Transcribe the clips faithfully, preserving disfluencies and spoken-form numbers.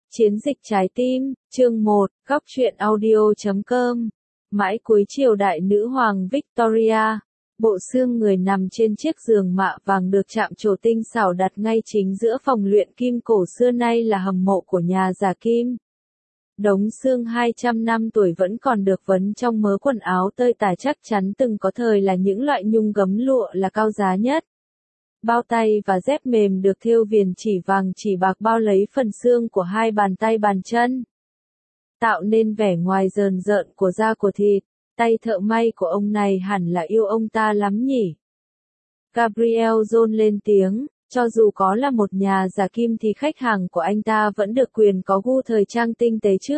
Chiến dịch trái tim, chương một, góc truyện audio chấm com. Mãi cuối triều đại nữ hoàng Victoria, bộ xương người nằm trên chiếc giường mạ vàng được chạm trổ tinh xảo đặt ngay chính giữa phòng luyện kim cổ xưa nay là hầm mộ của nhà giả Kim. Đống xương hai trăm năm tuổi vẫn còn được vấn trong mớ quần áo tơi tả chắc chắn từng có thời là những loại nhung gấm lụa là cao giá nhất. Bao tay và dép mềm được thêu viền chỉ vàng chỉ bạc bao lấy phần xương của hai bàn tay bàn chân, tạo nên vẻ ngoài rờn rợn của da của thịt. Tay thợ may của ông này hẳn là yêu ông ta lắm nhỉ. Gabriel rôn lên tiếng, cho dù có là một nhà giả Kim thì khách hàng của anh ta vẫn được quyền có gu thời trang tinh tế chứ.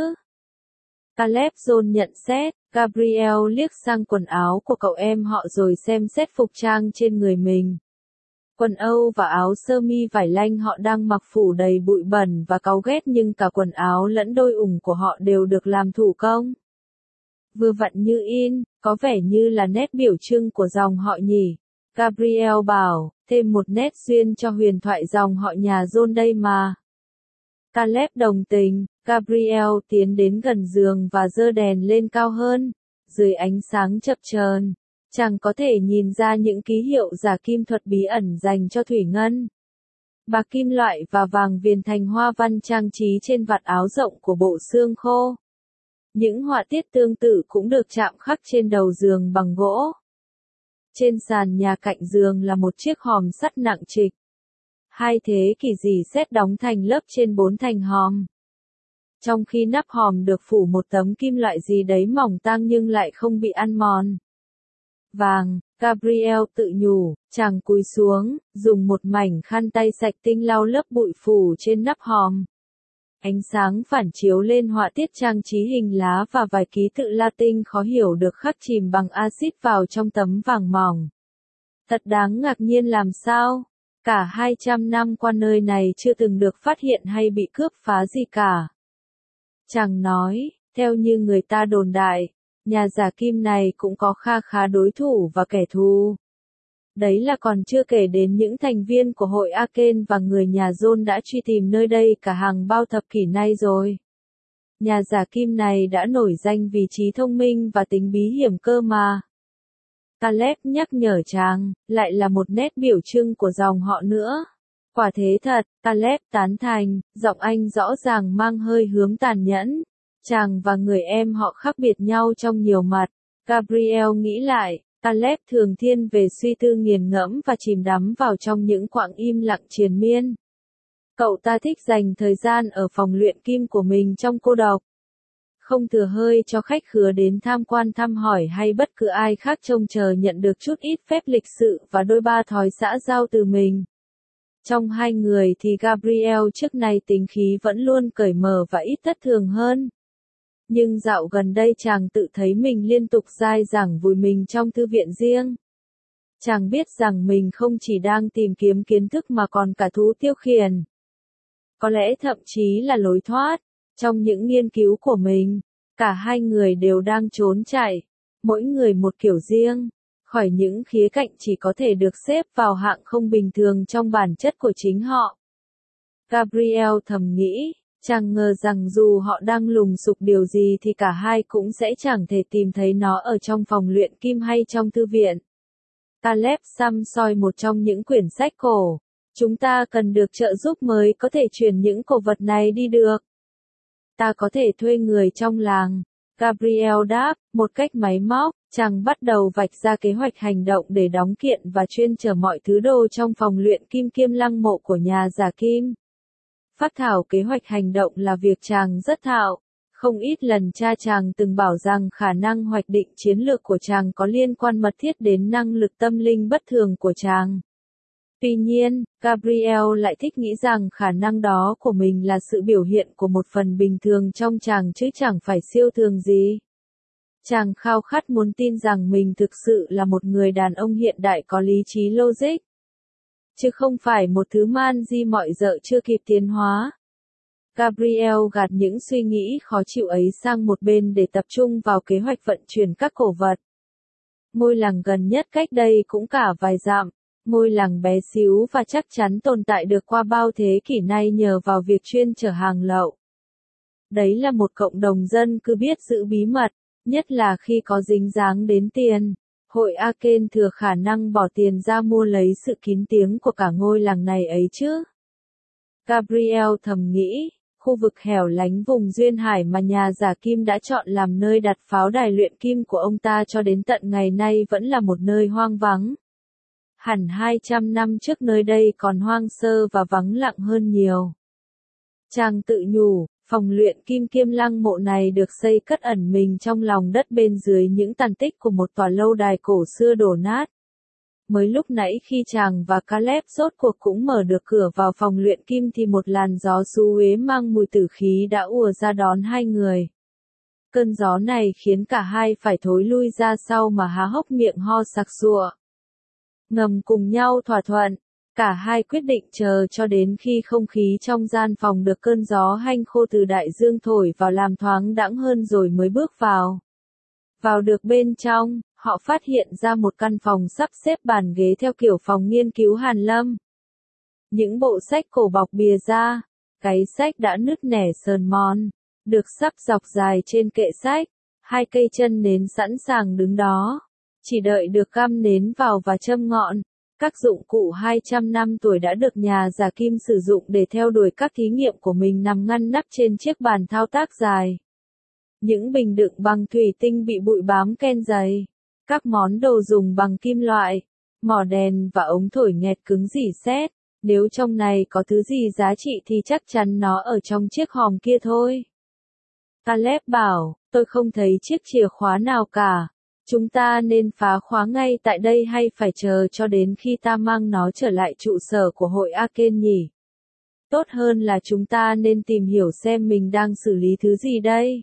Caleb John nhận xét, Gabriel liếc sang quần áo của cậu em họ rồi xem xét phục trang trên người mình. Quần Âu và áo sơ mi vải lanh họ đang mặc phủ đầy bụi bẩn và cáu ghét, nhưng cả quần áo lẫn đôi ủng của họ đều được làm thủ công. Vừa vặn như in, có vẻ như là nét biểu trưng của dòng họ nhỉ. Gabriel bảo, thêm một nét duyên cho huyền thoại dòng họ nhà John đây mà. Caleb đồng tình, Gabriel tiến đến gần giường và giơ đèn lên cao hơn. Dưới ánh sáng chập chờn, chàng có thể nhìn ra những ký hiệu giả kim thuật bí ẩn dành cho thủy ngân, bạc kim loại và vàng viền thành hoa văn trang trí trên vạt áo rộng của bộ xương khô. Những họa tiết tương tự cũng được chạm khắc trên đầu giường bằng gỗ. Trên sàn nhà cạnh giường là một chiếc hòm sắt nặng trịch. Hai thế kỷ dì xét đóng thành lớp trên bốn thành hòm. Trong khi nắp hòm được phủ một tấm kim loại gì đấy mỏng tang nhưng lại không bị ăn mòn. Vàng, Gabriel tự nhủ, chàng cúi xuống, dùng một mảnh khăn tay sạch tinh lau lớp bụi phủ trên nắp hòm. Ánh sáng phản chiếu lên họa tiết trang trí hình lá và vài ký tự Latin khó hiểu được khắc chìm bằng axit vào trong tấm vàng mỏng. Thật đáng ngạc nhiên làm sao? Cả hai trăm năm qua nơi này chưa từng được phát hiện hay bị cướp phá gì cả. Chàng nói, theo như người ta đồn đại, nhà giả Kim này cũng có kha khá đối thủ và kẻ thù. Đấy là còn chưa kể đến những thành viên của hội Aken và người nhà John đã truy tìm nơi đây cả hàng bao thập kỷ nay rồi. Nhà giả Kim này đã nổi danh vì trí thông minh và tính bí hiểm cơ mà. Caleb nhắc nhở chàng, lại là một nét biểu trưng của dòng họ nữa. Quả thế thật, Caleb tán thành, giọng anh rõ ràng mang hơi hướng tàn nhẫn. Chàng và người em họ khác biệt nhau trong nhiều mặt. Gabriel nghĩ lại, Caleb thường thiên về suy tư nghiền ngẫm và chìm đắm vào trong những quãng im lặng triền miên. Cậu ta thích dành thời gian ở phòng luyện kim của mình trong cô độc. Không thừa hơi cho khách khứa đến tham quan thăm hỏi hay bất cứ ai khác trông chờ nhận được chút ít phép lịch sự và đôi ba thói xã giao từ mình. Trong hai người thì Gabriel trước nay tính khí vẫn luôn cởi mở và ít thất thường hơn. Nhưng dạo gần đây chàng tự thấy mình liên tục dai dẳng vùi mình trong thư viện riêng. Chàng biết rằng mình không chỉ đang tìm kiếm kiến thức mà còn cả thú tiêu khiển. Có lẽ thậm chí là lối thoát. Trong những nghiên cứu của mình, cả hai người đều đang trốn chạy, mỗi người một kiểu riêng, khỏi những khía cạnh chỉ có thể được xếp vào hạng không bình thường trong bản chất của chính họ. Gabriel thầm nghĩ. Chàng ngờ rằng dù họ đang lùng sục điều gì thì cả hai cũng sẽ chẳng thể tìm thấy nó ở trong phòng luyện kim hay trong thư viện. Caleb xăm soi một trong những quyển sách cổ. Chúng ta cần được trợ giúp mới có thể chuyển những cổ vật này đi được. Ta có thể thuê người trong làng. Gabriel đáp, một cách máy móc, chàng bắt đầu vạch ra kế hoạch hành động để đóng kiện và chuyên chở mọi thứ đồ trong phòng luyện kim kiêm lăng mộ của nhà giả Kim. Phát thảo kế hoạch hành động là việc chàng rất thạo. Không ít lần cha chàng từng bảo rằng khả năng hoạch định chiến lược của chàng có liên quan mật thiết đến năng lực tâm linh bất thường của chàng. Tuy nhiên, Gabriel lại thích nghĩ rằng khả năng đó của mình là sự biểu hiện của một phần bình thường trong chàng chứ chẳng phải siêu thường gì. Chàng khao khát muốn tin rằng mình thực sự là một người đàn ông hiện đại có lý trí logic, chứ không phải một thứ man di mọi dợ chưa kịp tiến hóa. Gabriel gạt những suy nghĩ khó chịu ấy sang một bên để tập trung vào kế hoạch vận chuyển các cổ vật. Ngôi làng gần nhất cách đây cũng cả vài dặm, ngôi làng bé xíu và chắc chắn tồn tại được qua bao thế kỷ nay nhờ vào việc chuyên chở hàng lậu. Đấy là một cộng đồng dân cứ biết giữ bí mật, nhất là khi có dính dáng đến tiền. Hội Aken thừa khả năng bỏ tiền ra mua lấy sự kín tiếng của cả ngôi làng này ấy chứ. Gabriel thầm nghĩ, khu vực hẻo lánh vùng duyên hải mà nhà giả kim đã chọn làm nơi đặt pháo đài luyện kim của ông ta cho đến tận ngày nay vẫn là một nơi hoang vắng. Hẳn hai trăm năm trước nơi đây còn hoang sơ và vắng lặng hơn nhiều. Chàng tự nhủ, phòng luyện kim Kiêm Lăng Mộ này được xây cất ẩn mình trong lòng đất bên dưới những tàn tích của một tòa lâu đài cổ xưa đổ nát. Mới lúc nãy khi chàng và Caleb rốt cuộc cũng mở được cửa vào phòng luyện kim thì một làn gió xú uế mang mùi tử khí đã ùa ra đón hai người. Cơn gió này khiến cả hai phải thối lui ra sau mà há hốc miệng ho sặc sụa. Ngầm cùng nhau thỏa thuận, cả hai quyết định chờ cho đến khi không khí trong gian phòng được cơn gió hanh khô từ đại dương thổi vào làm thoáng đãng hơn rồi mới bước vào. Vào được bên trong, họ phát hiện ra một căn phòng sắp xếp bàn ghế theo kiểu phòng nghiên cứu hàn lâm. Những bộ sách cổ bọc bìa da, cái sách đã nứt nẻ sờn mòn, được sắp dọc dài trên kệ sách, hai cây chân nến sẵn sàng đứng đó, chỉ đợi được găm nến vào và châm ngọn. Các dụng cụ hai trăm năm tuổi đã được nhà giả kim sử dụng để theo đuổi các thí nghiệm của mình nằm ngăn nắp trên chiếc bàn thao tác dài. Những bình đựng bằng thủy tinh bị bụi bám ken dày. Các món đồ dùng bằng kim loại, mỏ đèn và ống thổi nghẹt cứng rỉ sét. Nếu trong này có thứ gì giá trị thì chắc chắn nó ở trong chiếc hòm kia thôi. Caleb bảo, tôi không thấy chiếc chìa khóa nào cả. Chúng ta nên phá khóa ngay tại đây hay phải chờ cho đến khi ta mang nó trở lại trụ sở của hội Aken nhỉ? Tốt hơn là chúng ta nên tìm hiểu xem mình đang xử lý thứ gì đây.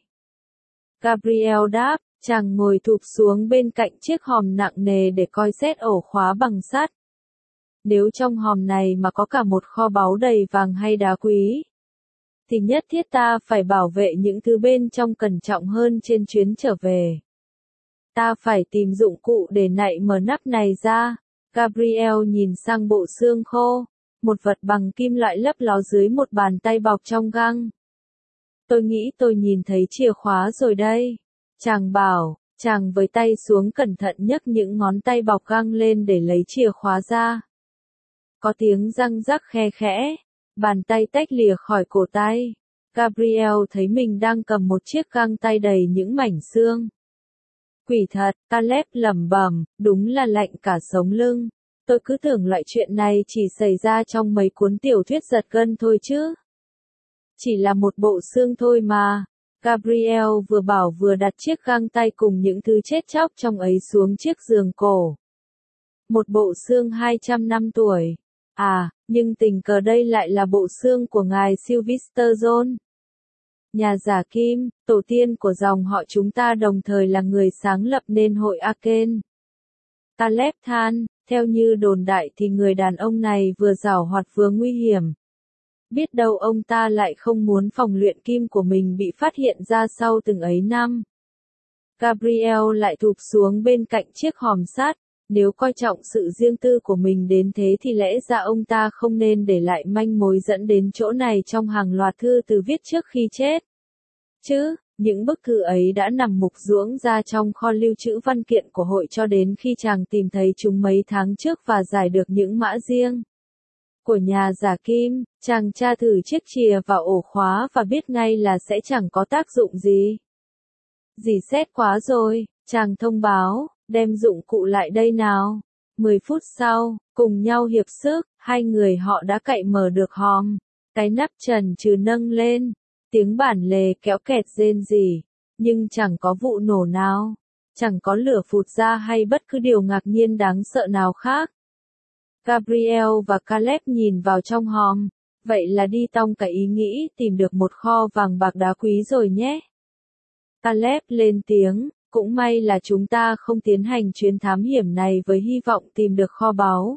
Gabriel đáp, chàng ngồi thụp xuống bên cạnh chiếc hòm nặng nề để coi xét ổ khóa bằng sắt. Nếu trong hòm này mà có cả một kho báu đầy vàng hay đá quý, thì nhất thiết ta phải bảo vệ những thứ bên trong cẩn trọng hơn trên chuyến trở về. Ta phải tìm dụng cụ để nạy mở nắp này ra. Gabriel nhìn sang bộ xương khô, một vật bằng kim loại lấp ló dưới một bàn tay bọc trong găng. Tôi nghĩ tôi nhìn thấy chìa khóa rồi đây. Chàng bảo, chàng với tay xuống cẩn thận nhấc những ngón tay bọc găng lên để lấy chìa khóa ra. Có tiếng răng rắc khe khẽ, bàn tay tách lìa khỏi cổ tay. Gabriel thấy mình đang cầm một chiếc găng tay đầy những mảnh xương. Quỷ thật, Caleb lẩm bẩm, đúng là lạnh cả sống lưng. Tôi cứ tưởng loại chuyện này chỉ xảy ra trong mấy cuốn tiểu thuyết giật gân thôi chứ. Chỉ là một bộ xương thôi mà. Gabriel vừa bảo vừa đặt chiếc găng tay cùng những thứ chết chóc trong ấy xuống chiếc giường cổ. Một bộ xương hai trăm năm tuổi. À, nhưng tình cờ đây lại là bộ xương của ngài Sylvester John. Nhà giả kim, tổ tiên của dòng họ chúng ta đồng thời là người sáng lập nên hội Aken. Caleb than, theo như đồn đại thì người đàn ông này vừa giàu hoạt vừa nguy hiểm. Biết đâu ông ta lại không muốn phòng luyện kim của mình bị phát hiện ra sau từng ấy năm. Gabriel lại thụp xuống bên cạnh chiếc hòm sắt. Nếu coi trọng sự riêng tư của mình đến thế thì lẽ ra ông ta không nên để lại manh mối dẫn đến chỗ này trong hàng loạt thư từ viết trước khi chết. Chứ, những bức thư ấy đã nằm mục ruỗng ra trong kho lưu trữ văn kiện của hội cho đến khi chàng tìm thấy chúng mấy tháng trước và giải được những mã riêng của nhà giả kim. Chàng tra thử chiếc chìa vào ổ khóa và biết ngay là sẽ chẳng có tác dụng gì. Dỉ xét quá rồi, chàng thông báo. Đem dụng cụ lại đây nào. Mười phút sau, cùng nhau hiệp sức, hai người họ đã cậy mở được hòm. Cái nắp trần trừ nâng lên, tiếng bản lề kéo kẹt rên rỉ, nhưng chẳng có vụ nổ nào, chẳng có lửa phụt ra hay bất cứ điều ngạc nhiên đáng sợ nào khác. Gabriel và Caleb nhìn vào trong hòm, vậy là đi tong cả ý nghĩ tìm được một kho vàng bạc đá quý rồi nhé. Caleb lên tiếng. Cũng may là chúng ta không tiến hành chuyến thám hiểm này với hy vọng tìm được kho báu.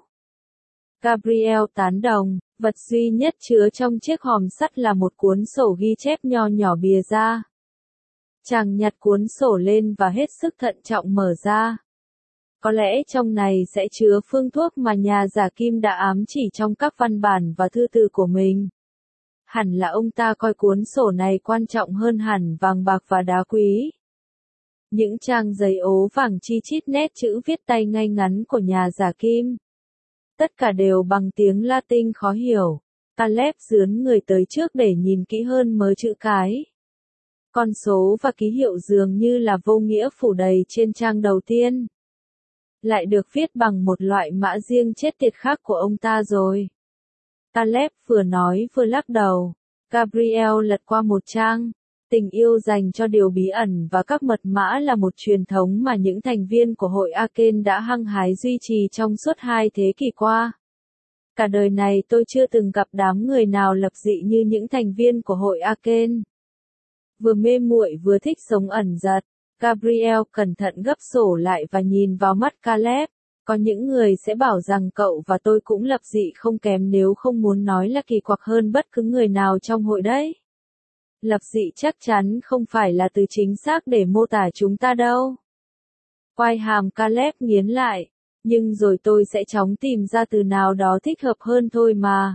Gabriel tán đồng, vật duy nhất chứa trong chiếc hòm sắt là một cuốn sổ ghi chép nho nhỏ bìa da. Chàng nhặt cuốn sổ lên và hết sức thận trọng mở ra. Có lẽ trong này sẽ chứa phương thuốc mà nhà giả kim đã ám chỉ trong các văn bản và thư từ của mình. Hẳn là ông ta coi cuốn sổ này quan trọng hơn hẳn vàng bạc và đá quý. Những trang giấy ố vàng chi chít nét chữ viết tay ngay ngắn của nhà giả kim. Tất cả đều bằng tiếng Latin khó hiểu. Caleb dướn người tới trước để nhìn kỹ hơn mớ chữ cái. Con số và ký hiệu dường như là vô nghĩa phủ đầy trên trang đầu tiên. Lại được viết bằng một loại mã riêng chết tiệt khác của ông ta rồi. Caleb vừa nói vừa lắc đầu. Gabriel lật qua một trang. Tình yêu dành cho điều bí ẩn và các mật mã là một truyền thống mà những thành viên của hội Arcane đã hăng hái duy trì trong suốt hai thế kỷ qua. Cả đời này tôi chưa từng gặp đám người nào lập dị như những thành viên của hội Arcane. Vừa mê muội vừa thích sống ẩn dật, Gabriel cẩn thận gấp sổ lại và nhìn vào mắt Caleb. Có những người sẽ bảo rằng cậu và tôi cũng lập dị không kém, nếu không muốn nói là kỳ quặc hơn bất cứ người nào trong hội đấy. Lập dị chắc chắn không phải là từ chính xác để mô tả chúng ta đâu. Quai hàm Caleb nghiến lại. Nhưng rồi tôi sẽ chóng tìm ra từ nào đó thích hợp hơn thôi mà.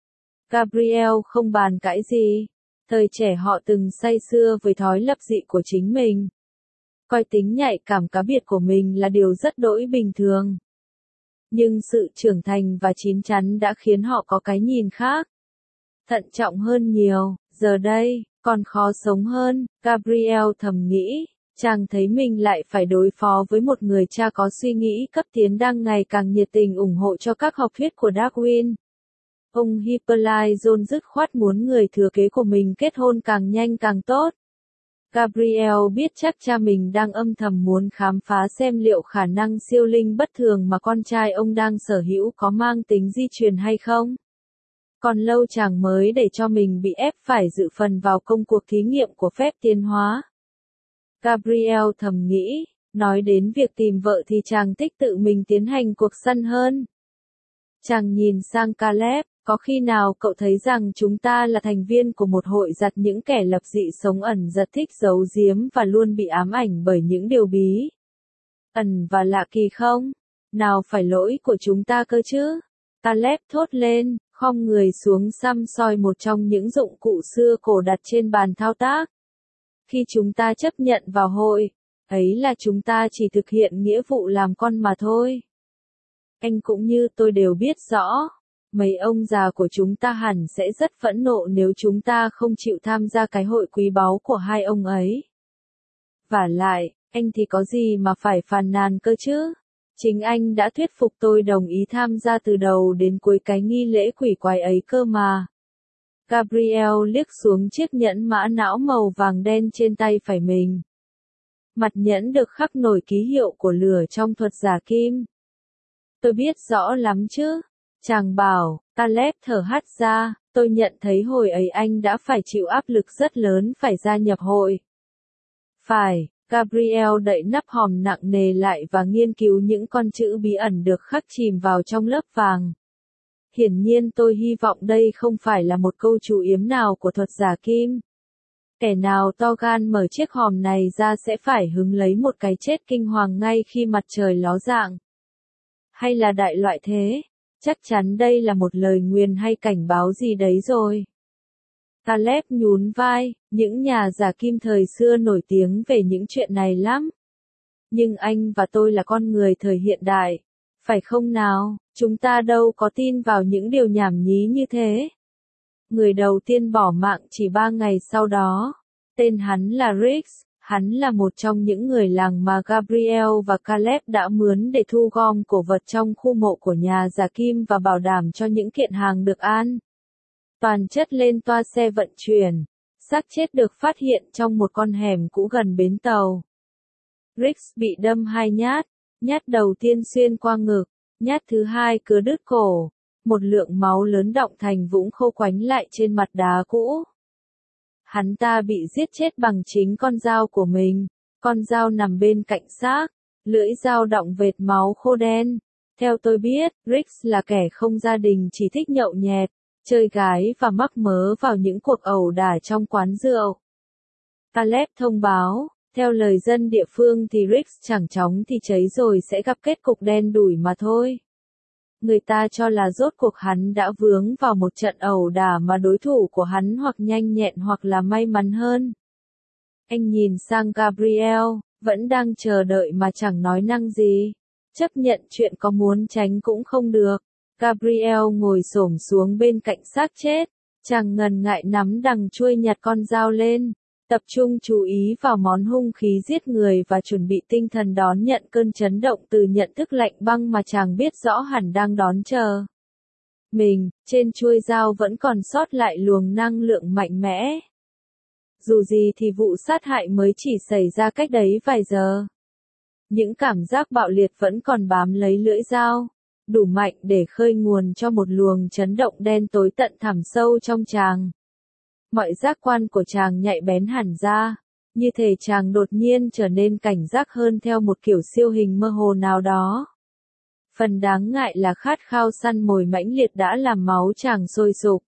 Gabriel không bàn cãi gì. Thời trẻ họ từng say sưa với thói lập dị của chính mình. Coi tính nhạy cảm cá biệt của mình là điều rất đỗi bình thường. Nhưng sự trưởng thành và chín chắn đã khiến họ có cái nhìn khác. Thận trọng hơn nhiều, giờ đây, còn khó sống hơn, Gabriel thầm nghĩ. Chàng thấy mình lại phải đối phó với một người cha có suy nghĩ cấp tiến đang ngày càng nhiệt tình ủng hộ cho các học thuyết của Darwin. Ông Hippolyte dứt khoát muốn người thừa kế của mình kết hôn càng nhanh càng tốt. Gabriel biết chắc cha mình đang âm thầm muốn khám phá xem liệu khả năng siêu linh bất thường mà con trai ông đang sở hữu có mang tính di truyền hay không. Còn lâu chàng mới để cho mình bị ép phải dự phần vào công cuộc thí nghiệm của phép tiến hóa. Gabriel thầm nghĩ, nói đến việc tìm vợ thì chàng thích tự mình tiến hành cuộc săn hơn. Chàng nhìn sang Caleb, có khi nào cậu thấy rằng chúng ta là thành viên của một hội giặt những kẻ lập dị sống ẩn giật thích giấu giếm và luôn bị ám ảnh bởi những điều bí ẩn và lạ kỳ không? Nào phải lỗi của chúng ta cơ chứ? Caleb thốt lên, khom người xuống xăm soi một trong những dụng cụ xưa cổ đặt trên bàn thao tác. Khi chúng ta chấp nhận vào hội, ấy là chúng ta chỉ thực hiện nghĩa vụ làm con mà thôi. Anh cũng như tôi đều biết rõ, mấy ông già của chúng ta hẳn sẽ rất phẫn nộ nếu chúng ta không chịu tham gia cái hội quý báu của hai ông ấy. Vả lại, anh thì có gì mà phải phàn nàn cơ chứ? Chính anh đã thuyết phục tôi đồng ý tham gia từ đầu đến cuối cái nghi lễ quỷ quái ấy cơ mà. Gabriel liếc xuống chiếc nhẫn mã não màu vàng đen trên tay phải mình. Mặt nhẫn được khắc nổi ký hiệu của lửa trong thuật giả kim. Tôi biết rõ lắm chứ. Chàng bảo, Caleb thở hắt ra, tôi nhận thấy hồi ấy anh đã phải chịu áp lực rất lớn phải gia nhập hội. Phải, Gabriel đậy nắp hòm nặng nề lại và nghiên cứu những con chữ bí ẩn được khắc chìm vào trong lớp vàng. Hiển nhiên tôi hy vọng đây không phải là một câu chú yếm nào của thuật giả kim. Kẻ nào to gan mở chiếc hòm này ra sẽ phải hứng lấy một cái chết kinh hoàng ngay khi mặt trời ló dạng. Hay là đại loại thế? Chắc chắn đây là một lời nguyền hay cảnh báo gì đấy rồi. Caleb nhún vai, những nhà giả kim thời xưa nổi tiếng về những chuyện này lắm. Nhưng anh và tôi là con người thời hiện đại. Phải không nào, chúng ta đâu có tin vào những điều nhảm nhí như thế. Người đầu tiên bỏ mạng chỉ ba ngày sau đó. Tên hắn là Rix, hắn là một trong những người làng mà Gabriel và Caleb đã mướn để thu gom cổ vật trong khu mộ của nhà giả kim và bảo đảm cho những kiện hàng được an toàn chất lên toa xe vận chuyển. Xác chết được phát hiện trong một con hẻm cũ gần bến tàu. Rix bị đâm hai nhát, nhát đầu tiên xuyên qua ngực, nhát thứ hai cứa đứt cổ. Một lượng máu lớn đọng thành vũng khô quánh lại trên mặt đá cũ. Hắn ta bị giết chết bằng chính con dao của mình. Con dao nằm bên cạnh xác, lưỡi dao đọng vệt máu khô đen. Theo tôi biết, Rix là kẻ không gia đình, chỉ thích nhậu nhẹt, chơi gái và mắc mớ vào những cuộc ẩu đả trong quán rượu. Caleb thông báo, theo lời dân địa phương thì Rix chẳng chóng thì cháy rồi sẽ gặp kết cục đen đủi mà thôi. Người ta cho là rốt cuộc hắn đã vướng vào một trận ẩu đả mà đối thủ của hắn hoặc nhanh nhẹn hoặc là may mắn hơn. Anh nhìn sang Gabriel, vẫn đang chờ đợi mà chẳng nói năng gì. Chấp nhận chuyện có muốn tránh cũng không được. Gabriel ngồi xổm xuống bên cạnh xác chết. Chàng ngần ngại nắm đằng chuôi nhặt con dao lên. Tập trung chú ý vào món hung khí giết người và chuẩn bị tinh thần đón nhận cơn chấn động từ nhận thức lạnh băng mà chàng biết rõ hẳn đang đón chờ. Mình, trên chuôi dao vẫn còn sót lại luồng năng lượng mạnh mẽ. Dù gì thì vụ sát hại mới chỉ xảy ra cách đấy vài giờ. Những cảm giác bạo liệt vẫn còn bám lấy lưỡi dao, đủ mạnh để khơi nguồn cho một luồng chấn động đen tối tận thẳm sâu trong chàng. Mọi giác quan của chàng nhạy bén hẳn ra, như thể chàng đột nhiên trở nên cảnh giác hơn theo một kiểu siêu hình mơ hồ nào đó. Phần đáng ngại là khát khao săn mồi mãnh liệt đã làm máu chàng sôi sục.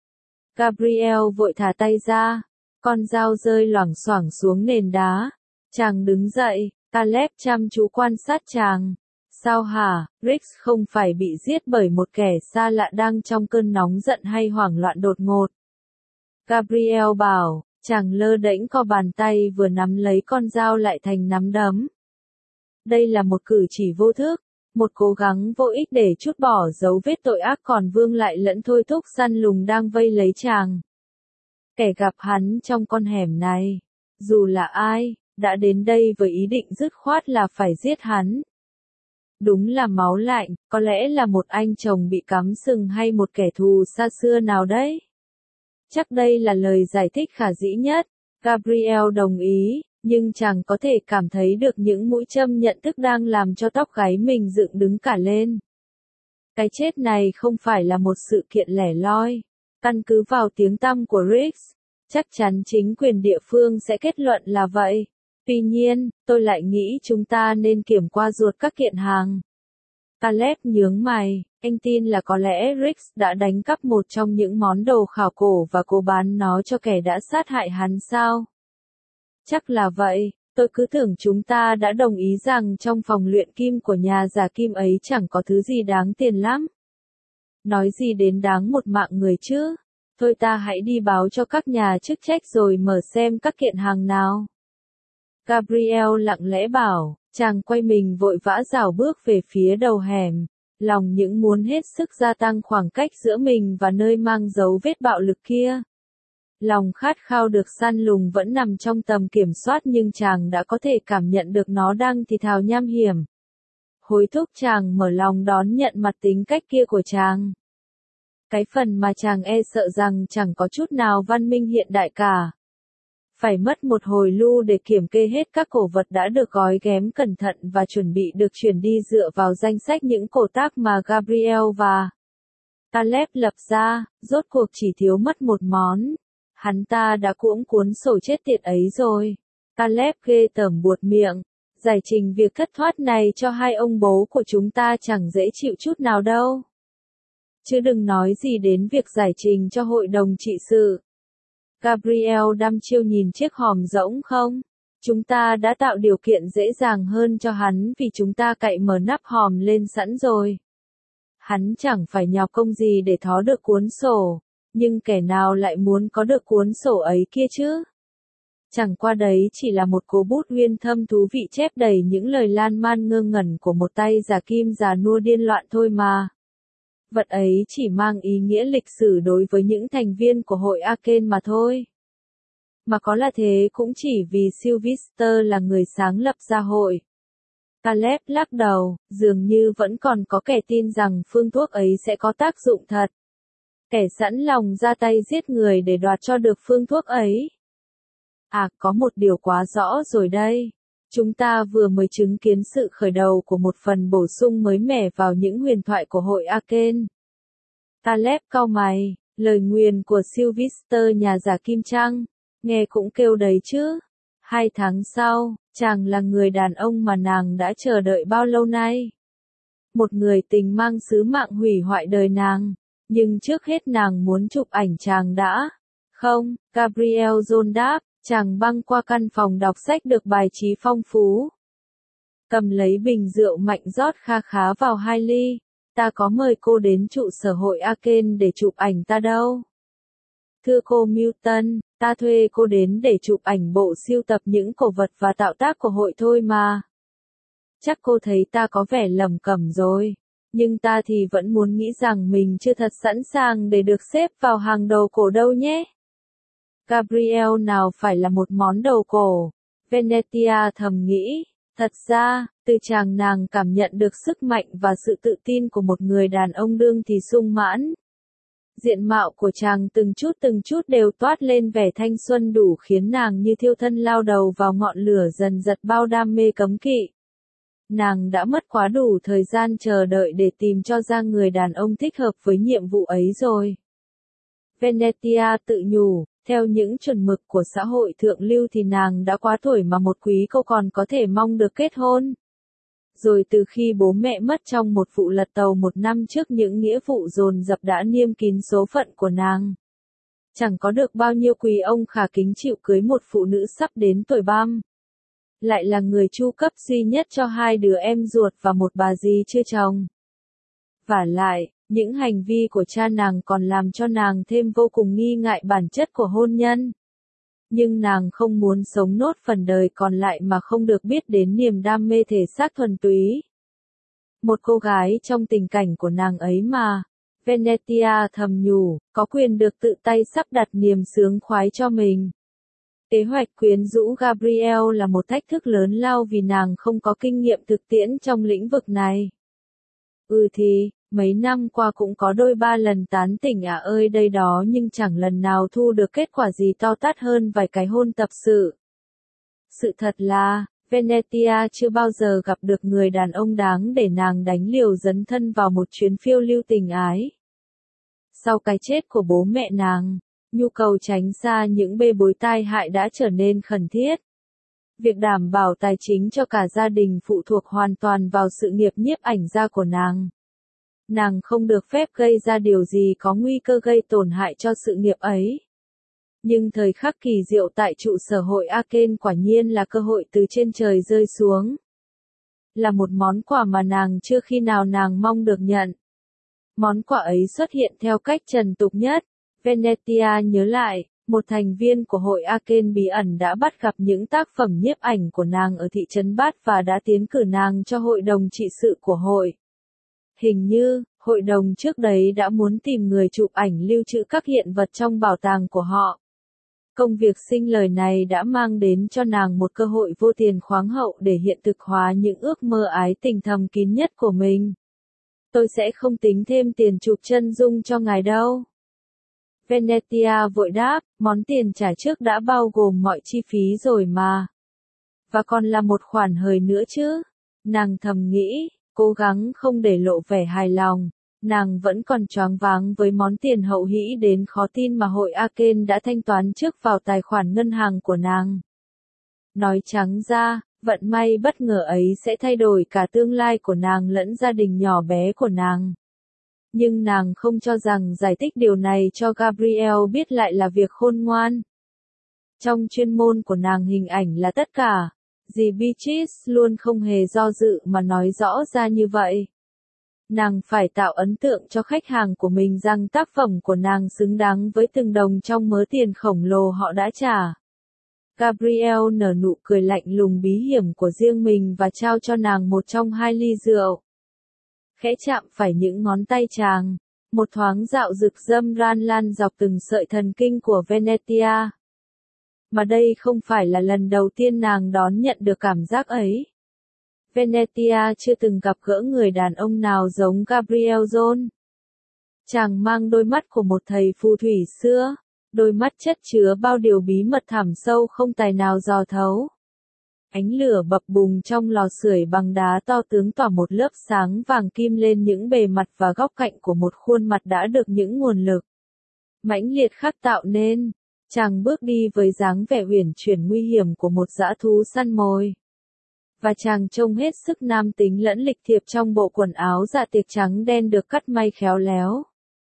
Gabriel vội thả tay ra, con dao rơi loảng xoảng xuống nền đá. Chàng đứng dậy, Caleb chăm chú quan sát chàng. Sao hả, Rex không phải bị giết bởi một kẻ xa lạ đang trong cơn nóng giận hay hoảng loạn đột ngột. Gabriel bảo, chàng lơ đễnh co bàn tay vừa nắm lấy con dao lại thành nắm đấm. Đây là một cử chỉ vô thức, một cố gắng vô ích để trút bỏ dấu vết tội ác còn vương lại lẫn thôi thúc săn lùng đang vây lấy chàng. Kẻ gặp hắn trong con hẻm này, dù là ai, đã đến đây với ý định dứt khoát là phải giết hắn. Đúng là máu lạnh, có lẽ là một anh chồng bị cắm sừng hay một kẻ thù xa xưa nào đấy. Chắc đây là lời giải thích khả dĩ nhất. Gabriel đồng ý, nhưng chàng có thể cảm thấy được những mũi châm nhận thức đang làm cho tóc gáy mình dựng đứng cả lên. Cái chết này không phải là một sự kiện lẻ loi. Căn cứ vào tiếng tăm của Rex, chắc chắn chính quyền địa phương sẽ kết luận là vậy. Tuy nhiên, tôi lại nghĩ chúng ta nên kiểm qua ruột các kiện hàng. Caleb nhướng mày, anh tin là có lẽ Rex đã đánh cắp một trong những món đồ khảo cổ và cố bán nó cho kẻ đã sát hại hắn sao? Chắc là vậy, tôi cứ tưởng chúng ta đã đồng ý rằng trong phòng luyện kim của nhà giả kim ấy chẳng có thứ gì đáng tiền lắm. Nói gì đến đáng một mạng người chứ? Thôi ta hãy đi báo cho các nhà chức trách rồi mở xem các kiện hàng nào. Gabriel lặng lẽ bảo, chàng quay mình vội vã rảo bước về phía đầu hẻm, lòng những muốn hết sức gia tăng khoảng cách giữa mình và nơi mang dấu vết bạo lực kia. Lòng khát khao được săn lùng vẫn nằm trong tầm kiểm soát nhưng chàng đã có thể cảm nhận được nó đang thì thào nham hiểm. Hối thúc chàng mở lòng đón nhận mặt tính cách kia của chàng. Cái phần mà chàng e sợ rằng chẳng có chút nào văn minh hiện đại cả. Phải mất một hồi lưu để kiểm kê hết các cổ vật đã được gói ghém cẩn thận và chuẩn bị được chuyển đi dựa vào danh sách những cổ tác mà Gabriel và Caleb lập ra, rốt cuộc chỉ thiếu mất một món. Hắn ta đã cuỗng cuốn sổ chết tiệt ấy rồi. Caleb ghê tởm buột miệng. Giải trình việc thất thoát này cho hai ông bố của chúng ta chẳng dễ chịu chút nào đâu. Chứ đừng nói gì đến việc giải trình cho hội đồng trị sự. Gabriel đăm chiêu nhìn chiếc hòm rỗng không? Chúng ta đã tạo điều kiện dễ dàng hơn cho hắn vì chúng ta cậy mở nắp hòm lên sẵn rồi. Hắn chẳng phải nhọc công gì để thó được cuốn sổ, nhưng kẻ nào lại muốn có được cuốn sổ ấy kia chứ? Chẳng qua đấy chỉ là một cố bút uyên thâm thú vị chép đầy những lời lan man ngơ ngẩn của một tay giả kim già nua điên loạn thôi mà. Vật ấy chỉ mang ý nghĩa lịch sử đối với những thành viên của hội Arcane mà thôi. Mà có là thế cũng chỉ vì Sylvester là người sáng lập ra hội. Caleb lắc đầu, dường như vẫn còn có kẻ tin rằng phương thuốc ấy sẽ có tác dụng thật. Kẻ sẵn lòng ra tay giết người để đoạt cho được phương thuốc ấy. À, có một điều quá rõ rồi đây. Chúng ta vừa mới chứng kiến sự khởi đầu của một phần bổ sung mới mẻ vào những huyền thoại của hội Arcane. Caleb cau mày, lời nguyền của Sylvester nhà giả kim chăng? Nghe cũng kêu đấy chứ. Hai tháng sau, chàng là người đàn ông mà nàng đã chờ đợi bao lâu nay. Một người tình mang sứ mạng hủy hoại đời nàng. Nhưng trước hết nàng muốn chụp ảnh chàng đã. Không, Gabriel John đáp. Chàng băng qua căn phòng đọc sách được bài trí phong phú. Cầm lấy bình rượu mạnh rót kha khá vào hai ly. ta có mời cô đến trụ sở hội Arcane để chụp ảnh ta đâu. Thưa cô Milton, ta thuê cô đến để chụp ảnh bộ sưu tập những cổ vật và tạo tác của hội thôi mà. Chắc cô thấy ta có vẻ lẩm cẩm rồi, nhưng ta thì vẫn muốn nghĩ rằng mình chưa thật sẵn sàng để được xếp vào hàng đầu cổ đâu nhé. Gabrielle nào phải là một món đầu cổ, Venetia thầm nghĩ. Thật ra, từ chàng nàng cảm nhận được sức mạnh và sự tự tin của một người đàn ông đương thì sung mãn. Diện mạo của chàng từng chút từng chút đều toát lên vẻ thanh xuân đủ khiến nàng như thiêu thân lao đầu vào ngọn lửa dần dật bao đam mê cấm kỵ. Nàng đã mất quá đủ thời gian chờ đợi để tìm cho ra người đàn ông thích hợp với nhiệm vụ ấy rồi. Venetia tự nhủ, theo những chuẩn mực của xã hội thượng lưu thì nàng đã quá tuổi mà một quý cô còn có thể mong được kết hôn. Rồi từ khi bố mẹ mất trong một vụ lật tàu một năm trước, những nghĩa vụ dồn dập đã niêm kín số phận của nàng. Chẳng có được bao nhiêu quý ông khả kính chịu cưới một phụ nữ sắp đến tuổi băm. Lại là người chu cấp duy nhất cho hai đứa em ruột và một bà dì chưa chồng. Vả lại, những hành vi của cha nàng còn làm cho nàng thêm vô cùng nghi ngại bản chất của hôn nhân. Nhưng nàng không muốn sống nốt phần đời còn lại mà không được biết đến niềm đam mê thể xác thuần túy. Một cô gái trong tình cảnh của nàng ấy mà, Venetia thầm nhủ, có quyền được tự tay sắp đặt niềm sướng khoái cho mình. Kế hoạch quyến rũ Gabrielle là một thách thức lớn lao vì nàng không có kinh nghiệm thực tiễn trong lĩnh vực này. Ừ thì, mấy năm qua cũng có đôi ba lần tán tỉnh à ơi đây đó nhưng chẳng lần nào thu được kết quả gì to tát hơn vài cái hôn tập sự. Sự thật là, Venetia chưa bao giờ gặp được người đàn ông đáng để nàng đánh liều dấn thân vào một chuyến phiêu lưu tình ái. Sau cái chết của bố mẹ nàng, nhu cầu tránh xa những bê bối tai hại đã trở nên khẩn thiết. Việc đảm bảo tài chính cho cả gia đình phụ thuộc hoàn toàn vào sự nghiệp nhiếp ảnh gia của nàng. Nàng không được phép gây ra điều gì có nguy cơ gây tổn hại cho sự nghiệp ấy. Nhưng thời khắc kỳ diệu tại trụ sở hội Arcane quả nhiên là cơ hội từ trên trời rơi xuống. Là một món quà mà nàng chưa khi nào nàng mong được nhận. Món quà ấy xuất hiện theo cách trần tục nhất. Venetia nhớ lại, một thành viên của hội Arcane bí ẩn đã bắt gặp những tác phẩm nhiếp ảnh của nàng ở thị trấn Bát và đã tiến cử nàng cho hội đồng trị sự của hội. Hình như, hội đồng trước đấy đã muốn tìm người chụp ảnh lưu trữ các hiện vật trong bảo tàng của họ. Công việc sinh lời này đã mang đến cho nàng một cơ hội vô tiền khoáng hậu để hiện thực hóa những ước mơ ái tình thầm kín nhất của mình. Tôi sẽ không tính thêm tiền chụp chân dung cho ngài đâu. Venetia vội đáp, món tiền trả trước đã bao gồm mọi chi phí rồi mà. Và còn là một khoản hời nữa chứ. Nàng thầm nghĩ, cố gắng không để lộ vẻ hài lòng. Nàng vẫn còn choáng váng với món tiền hậu hĩ đến khó tin mà hội Arcane đã thanh toán trước vào tài khoản ngân hàng của nàng. Nói trắng ra, vận may bất ngờ ấy sẽ thay đổi cả tương lai của nàng lẫn gia đình nhỏ bé của nàng. Nhưng nàng không cho rằng giải thích điều này cho Gabrielle biết lại là việc khôn ngoan. Trong chuyên môn của nàng hình ảnh là tất cả, dì Beatrice luôn không hề do dự mà nói rõ ra như vậy. Nàng phải tạo ấn tượng cho khách hàng của mình rằng tác phẩm của nàng xứng đáng với từng đồng trong mớ tiền khổng lồ họ đã trả. Gabrielle nở nụ cười lạnh lùng bí hiểm của riêng mình và trao cho nàng một trong hai ly rượu. Khẽ chạm phải những ngón tay chàng, một thoáng dạo rực râm ran lan dọc từng sợi thần kinh của Venetia. Mà đây không phải là lần đầu tiên nàng đón nhận được cảm giác ấy. Venetia chưa từng gặp gỡ người đàn ông nào giống Gabriel John. Chàng mang đôi mắt của một thầy phù thủy xưa, đôi mắt chất chứa bao điều bí mật thẳm sâu không tài nào dò thấu. Ánh lửa bập bùng trong lò sưởi bằng đá to tướng tỏa một lớp sáng vàng kim lên những bề mặt và góc cạnh của một khuôn mặt đã được những nguồn lực mãnh liệt khắc tạo nên. Chàng bước đi với dáng vẻ uyển chuyển nguy hiểm của một dã thú săn mồi. Và chàng trông hết sức nam tính lẫn lịch thiệp trong bộ quần áo dạ tiệc trắng đen được cắt may khéo léo.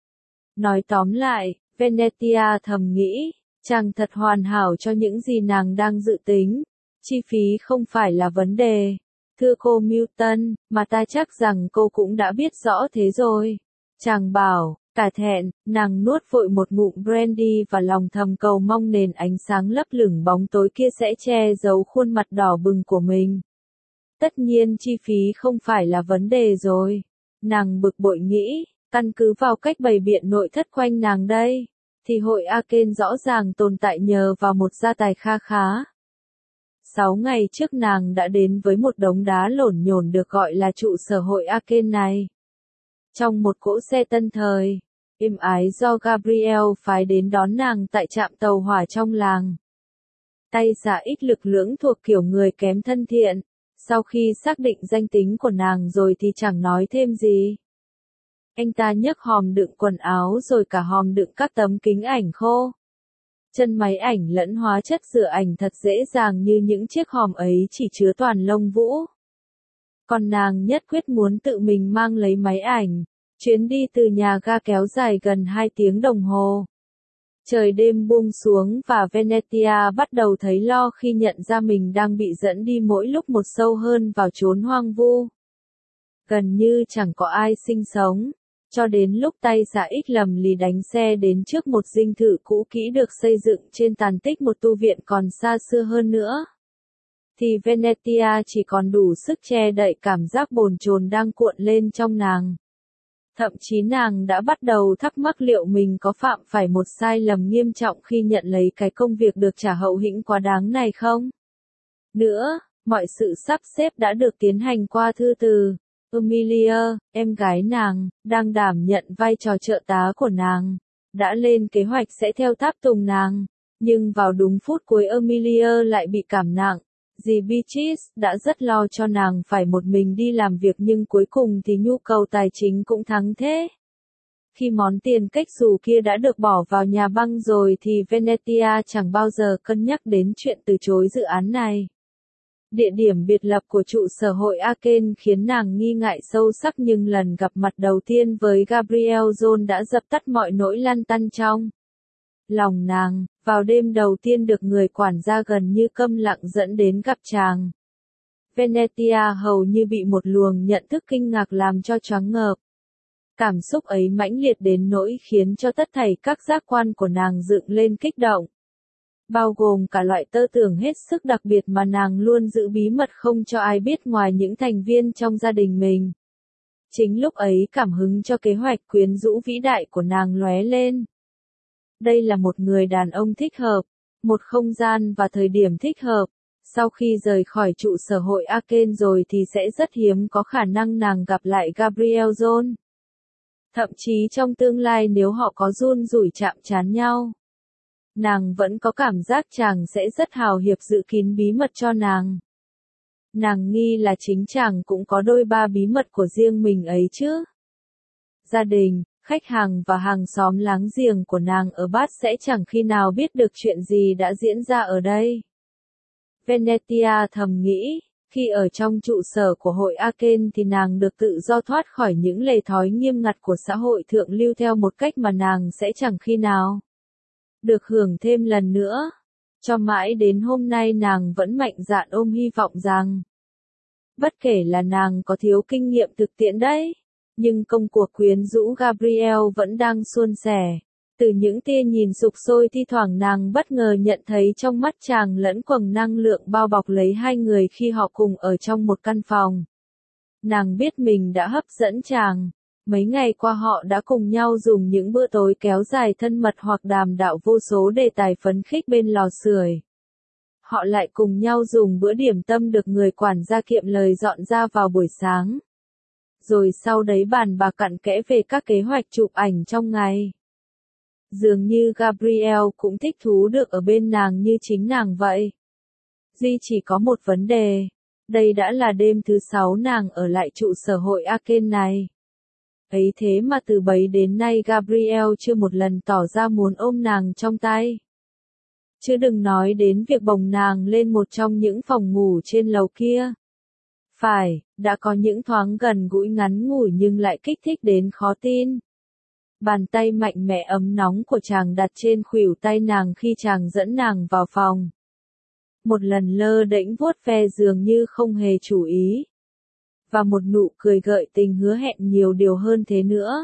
Nói tóm lại, Venetia thầm nghĩ, chàng thật hoàn hảo cho những gì nàng đang dự tính. Chi phí không phải là vấn đề. Thưa cô Milton, mà ta chắc rằng cô cũng đã biết rõ thế rồi. Chàng bảo, cả thẹn, nàng nuốt vội một ngụm brandy và lòng thầm cầu mong nền ánh sáng lấp lửng bóng tối kia sẽ che giấu khuôn mặt đỏ bừng của mình. Tất nhiên chi phí không phải là vấn đề rồi. Nàng bực bội nghĩ, căn cứ vào cách bày biện nội thất quanh nàng đây, thì hội Aken rõ ràng tồn tại nhờ vào một gia tài kha khá. Sáu ngày trước nàng đã đến với một đống đá lổn nhổn được gọi là trụ sở hội Aken này. Trong một cỗ xe tân thời, êm ái do Gabriel phái đến đón nàng tại trạm tàu hỏa trong làng. Tay giả ít lực lưỡng thuộc kiểu người kém thân thiện, sau khi xác định danh tính của nàng rồi thì chẳng nói thêm gì. Anh ta nhấc hòm đựng quần áo rồi cả hòm đựng các tấm kính ảnh khô. Chân máy ảnh lẫn hóa chất rửa ảnh thật dễ dàng như những chiếc hòm ấy chỉ chứa toàn lông vũ. Còn nàng nhất quyết muốn tự mình mang lấy máy ảnh. Chuyến đi từ nhà ga kéo dài gần hai tiếng đồng hồ. Trời đêm buông xuống và Venetia bắt đầu thấy lo khi nhận ra mình đang bị dẫn đi mỗi lúc một sâu hơn vào chốn hoang vu. Gần như chẳng có ai sinh sống, cho đến lúc tay giả ích lầm lì đánh xe đến trước một dinh thự cũ kỹ được xây dựng trên tàn tích một tu viện còn xa xưa hơn nữa. Thì Venetia chỉ còn đủ sức che đậy cảm giác bồn chồn đang cuộn lên trong nàng. Thậm chí nàng đã bắt đầu thắc mắc liệu mình có phạm phải một sai lầm nghiêm trọng khi nhận lấy cái công việc được trả hậu hĩnh quá đáng này không? Nữa, mọi sự sắp xếp đã được tiến hành qua thư từ. Emilia, em gái nàng, đang đảm nhận vai trò trợ tá của nàng, đã lên kế hoạch sẽ theo tháp tùng nàng. Nhưng vào đúng phút cuối Emilia lại bị cảm nặng. Dì Beatrice đã rất lo cho nàng phải một mình đi làm việc nhưng cuối cùng thì nhu cầu tài chính cũng thắng thế. Khi món tiền cách xù kia đã được bỏ vào nhà băng rồi thì Venetia chẳng bao giờ cân nhắc đến chuyện từ chối dự án này. Địa điểm biệt lập của trụ sở hội Aken khiến nàng nghi ngại sâu sắc nhưng lần gặp mặt đầu tiên với Gabriel John đã dập tắt mọi nỗi lăn tăn trong lòng nàng. Vào đêm đầu tiên được người quản gia gần như câm lặng dẫn đến gặp chàng. Venetia hầu như bị một luồng nhận thức kinh ngạc làm cho choáng ngợp. Cảm xúc ấy mãnh liệt đến nỗi khiến cho tất thảy các giác quan của nàng dựng lên kích động. Bao gồm cả loại tơ tưởng hết sức đặc biệt mà nàng luôn giữ bí mật không cho ai biết ngoài những thành viên trong gia đình mình. Chính lúc ấy cảm hứng cho kế hoạch quyến rũ vĩ đại của nàng lóe lên. Đây là một người đàn ông thích hợp, một không gian và thời điểm thích hợp. Sau khi rời khỏi trụ sở hội Aken rồi thì sẽ rất hiếm có khả năng nàng gặp lại Gabriel John. Thậm chí trong tương lai nếu họ có run rủi chạm trán nhau, nàng vẫn có cảm giác chàng sẽ rất hào hiệp giữ kín bí mật cho nàng. Nàng nghi là chính chàng cũng có đôi ba bí mật của riêng mình ấy chứ. Gia đình, khách hàng và hàng xóm láng giềng của nàng ở Bath sẽ chẳng khi nào biết được chuyện gì đã diễn ra ở đây. Venetia thầm nghĩ, khi ở trong trụ sở của hội Aken thì nàng được tự do thoát khỏi những lề thói nghiêm ngặt của xã hội thượng lưu theo một cách mà nàng sẽ chẳng khi nào được hưởng thêm lần nữa. Cho mãi đến hôm nay nàng vẫn mạnh dạn ôm hy vọng rằng, bất kể là nàng có thiếu kinh nghiệm thực tiễn đấy, nhưng công cuộc quyến rũ Gabriel vẫn đang suôn sẻ. Từ những tia nhìn sục sôi thi thoảng nàng bất ngờ nhận thấy trong mắt chàng lẫn quầng năng lượng bao bọc lấy hai người khi họ cùng ở trong một căn phòng. Nàng biết mình đã hấp dẫn chàng. Mấy ngày qua họ đã cùng nhau dùng những bữa tối kéo dài thân mật hoặc đàm đạo vô số đề tài phấn khích bên lò sưởi. Họ lại cùng nhau dùng bữa điểm tâm được người quản gia kiệm lời dọn ra vào buổi sáng. Rồi sau đấy bàn bạc cặn kẽ về các kế hoạch chụp ảnh trong ngày. Dường như Gabriel cũng thích thú được ở bên nàng như chính nàng vậy. Duy chỉ có một vấn đề. Đây đã là đêm thứ sáu nàng ở lại trụ sở hội Aken này. Ấy thế mà từ bấy đến nay Gabriel chưa một lần tỏ ra muốn ôm nàng trong tay. Chứ đừng nói đến việc bồng nàng lên một trong những phòng ngủ trên lầu kia. Phải, đã có những thoáng gần gũi ngắn ngủi nhưng lại kích thích đến khó tin. Bàn tay mạnh mẽ ấm nóng của chàng đặt trên khuỷu tay nàng khi chàng dẫn nàng vào phòng. một lần lơ đễnh vuốt ve dường như không hề chú ý. Và một nụ cười gợi tình hứa hẹn nhiều điều hơn thế nữa.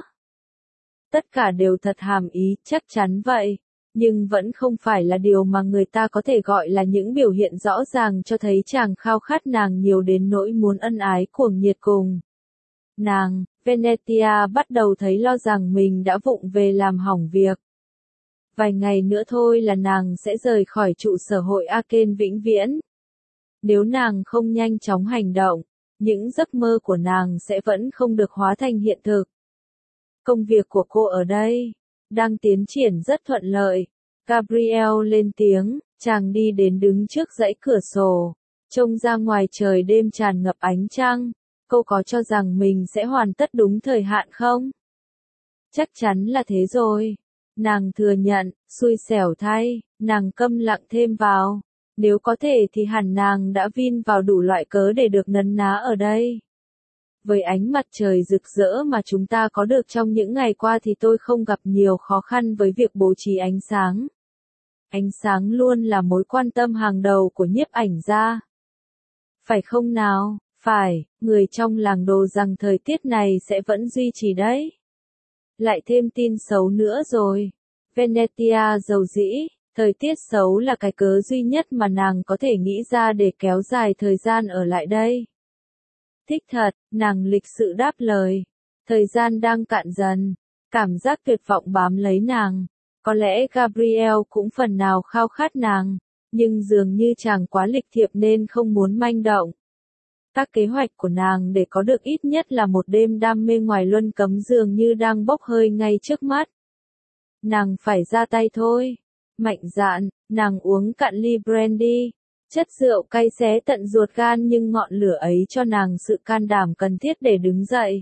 Tất cả đều thật hàm ý, chắc chắn vậy. Nhưng vẫn không phải là điều mà người ta có thể gọi là những biểu hiện rõ ràng cho thấy chàng khao khát nàng nhiều đến nỗi muốn ân ái cuồng nhiệt cùng. Nàng, Venetia bắt đầu thấy lo rằng mình đã vụng về làm hỏng việc. Vài ngày nữa thôi là nàng sẽ rời khỏi trụ sở hội Aken vĩnh viễn. Nếu nàng không nhanh chóng hành động, những giấc mơ của nàng sẽ vẫn không được hóa thành hiện thực. Công việc của cô ở đây đang tiến triển rất thuận lợi. Gabriel lên tiếng, chàng đi đến đứng trước dãy cửa sổ, trông ra ngoài trời đêm tràn ngập ánh trăng. Cô có cho rằng mình sẽ hoàn tất đúng thời hạn không? Chắc chắn là thế rồi. Nàng thừa nhận, xui xẻo thay, nàng câm lặng thêm vào. Nếu có thể thì hẳn nàng đã vin vào đủ loại cớ để được nấn ná ở đây. Với ánh mặt trời rực rỡ mà chúng ta có được trong những ngày qua thì tôi không gặp nhiều khó khăn với việc bố trí ánh sáng. Ánh sáng luôn là mối quan tâm hàng đầu của nhiếp ảnh gia. Phải không nào? Phải, người trong làng đồ rằng thời tiết này sẽ vẫn duy trì đấy. Lại thêm tin xấu nữa rồi. Venetia dầu dĩ, thời tiết xấu là cái cớ duy nhất mà nàng có thể nghĩ ra để kéo dài thời gian ở lại đây. Thích thật, nàng lịch sự đáp lời. Thời gian đang cạn dần. Cảm giác tuyệt vọng bám lấy nàng. Có lẽ Gabriel cũng phần nào khao khát nàng, nhưng dường như chàng quá lịch thiệp nên không muốn manh động. Các kế hoạch của nàng để có được ít nhất là một đêm đam mê ngoài luân cấm dường như đang bốc hơi ngay trước mắt. Nàng phải ra tay thôi. Mạnh dạn, nàng uống cạn ly brandy. Chất rượu cay xé tận ruột gan nhưng ngọn lửa ấy cho nàng sự can đảm cần thiết để đứng dậy.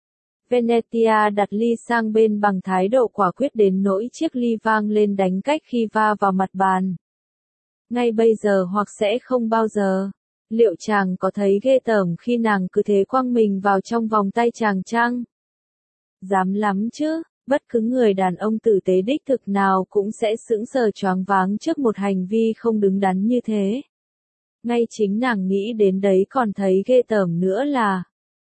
Venetia đặt ly sang bên bằng thái độ quả quyết đến nỗi chiếc ly vang lên đánh cách khi va vào mặt bàn. Ngay bây giờ hoặc sẽ không bao giờ. Liệu chàng có thấy ghê tởm khi nàng cứ thế quăng mình vào trong vòng tay chàng chăng? Dám lắm chứ, bất cứ người đàn ông tử tế đích thực nào cũng sẽ sững sờ choáng váng trước một hành vi không đứng đắn như thế. Ngay chính nàng nghĩ đến đấy còn thấy ghê tởm nữa là.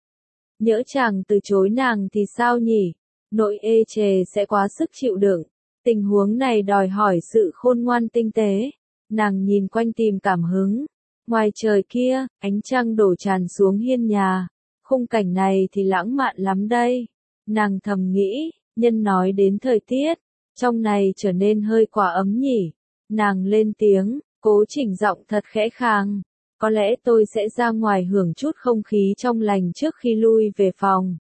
Nhỡ chàng từ chối nàng thì sao nhỉ? Nỗi ê chề sẽ quá sức chịu đựng. Tình huống này đòi hỏi sự khôn ngoan tinh tế. Nàng nhìn quanh tìm cảm hứng. Ngoài trời kia, ánh trăng đổ tràn xuống hiên nhà. Khung cảnh này thì lãng mạn lắm đây. Nàng thầm nghĩ, nhân nói đến thời tiết. Trong này trở nên hơi quá ấm nhỉ. Nàng lên tiếng, cố chỉnh giọng thật khẽ khàng. Có lẽ tôi sẽ ra ngoài hưởng chút không khí trong lành trước khi lui về phòng.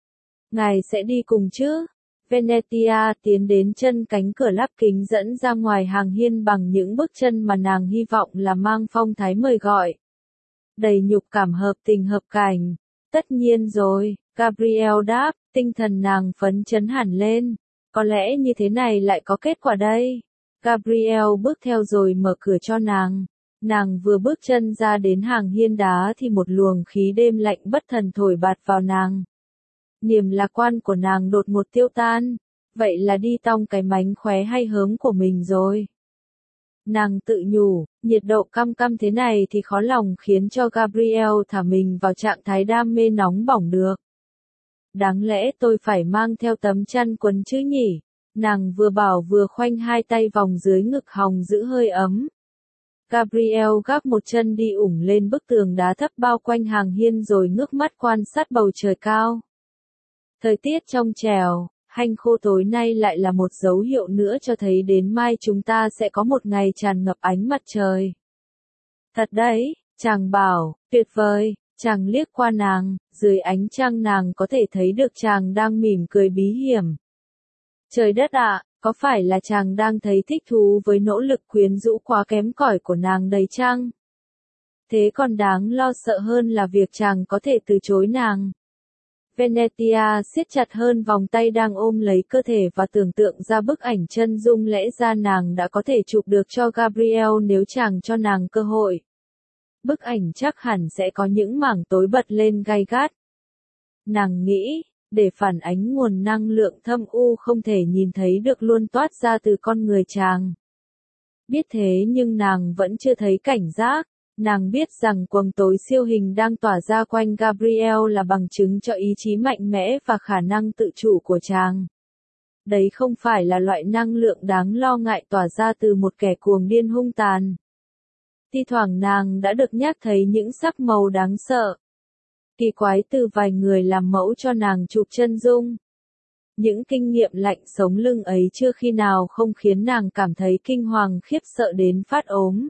Ngài sẽ đi cùng chứ? Venetia tiến đến chân cánh cửa lắp kính dẫn ra ngoài hàng hiên bằng những bước chân mà nàng hy vọng là mang phong thái mời gọi. Đầy nhục cảm hợp tình hợp cảnh. Tất nhiên rồi, Gabriel đáp, tinh thần nàng phấn chấn hẳn lên. Có lẽ như thế này lại có kết quả đây. Gabriel bước theo rồi mở cửa cho nàng. Nàng vừa bước chân ra đến hàng hiên đá thì một luồng khí đêm lạnh bất thần thổi bạt vào nàng. Niềm lạc quan của nàng đột ngột tiêu tan. Vậy là đi tong cái mánh khóe hay hớm của mình rồi. Nàng tự nhủ, nhiệt độ căm căm thế này thì khó lòng khiến cho Gabriel thả mình vào trạng thái đam mê nóng bỏng được. Đáng lẽ tôi phải mang theo tấm chăn quấn chứ nhỉ? Nàng vừa bảo vừa khoanh hai tay vòng dưới ngực hòng giữ hơi ấm. Gabriel gác một chân đi ủng lên bức tường đá thấp bao quanh hàng hiên rồi ngước mắt quan sát bầu trời cao. Thời tiết trong trẻo, hanh khô tối nay lại là một dấu hiệu nữa cho thấy đến mai chúng ta sẽ có một ngày tràn ngập ánh mặt trời. Thật đấy, chàng bảo, tuyệt vời, chàng liếc qua nàng, dưới ánh trăng nàng có thể thấy được chàng đang mỉm cười bí hiểm. Trời đất ạ, có phải là chàng đang thấy thích thú với nỗ lực quyến rũ quá kém cỏi của nàng đầy chăng? Thế còn đáng lo sợ hơn là việc chàng có thể từ chối nàng. Venetia siết chặt hơn vòng tay đang ôm lấy cơ thể và tưởng tượng ra bức ảnh chân dung lẽ ra nàng đã có thể chụp được cho Gabriel nếu chàng cho nàng cơ hội. Bức ảnh chắc hẳn sẽ có những mảng tối bật lên gay gắt. Nàng nghĩ, để phản ánh nguồn năng lượng thâm u không thể nhìn thấy được luôn toát ra từ con người chàng. Biết thế nhưng nàng vẫn chưa thấy cảnh giác. Nàng biết rằng quầng tối siêu hình đang tỏa ra quanh Gabriel là bằng chứng cho ý chí mạnh mẽ và khả năng tự chủ của chàng. Đấy không phải là loại năng lượng đáng lo ngại tỏa ra từ một kẻ cuồng điên hung tàn. Thi thoảng nàng đã được nhắc thấy những sắc màu đáng sợ, kỳ quái từ vài người làm mẫu cho nàng chụp chân dung. Những kinh nghiệm lạnh sống lưng ấy chưa khi nào không khiến nàng cảm thấy kinh hoàng khiếp sợ đến phát ốm.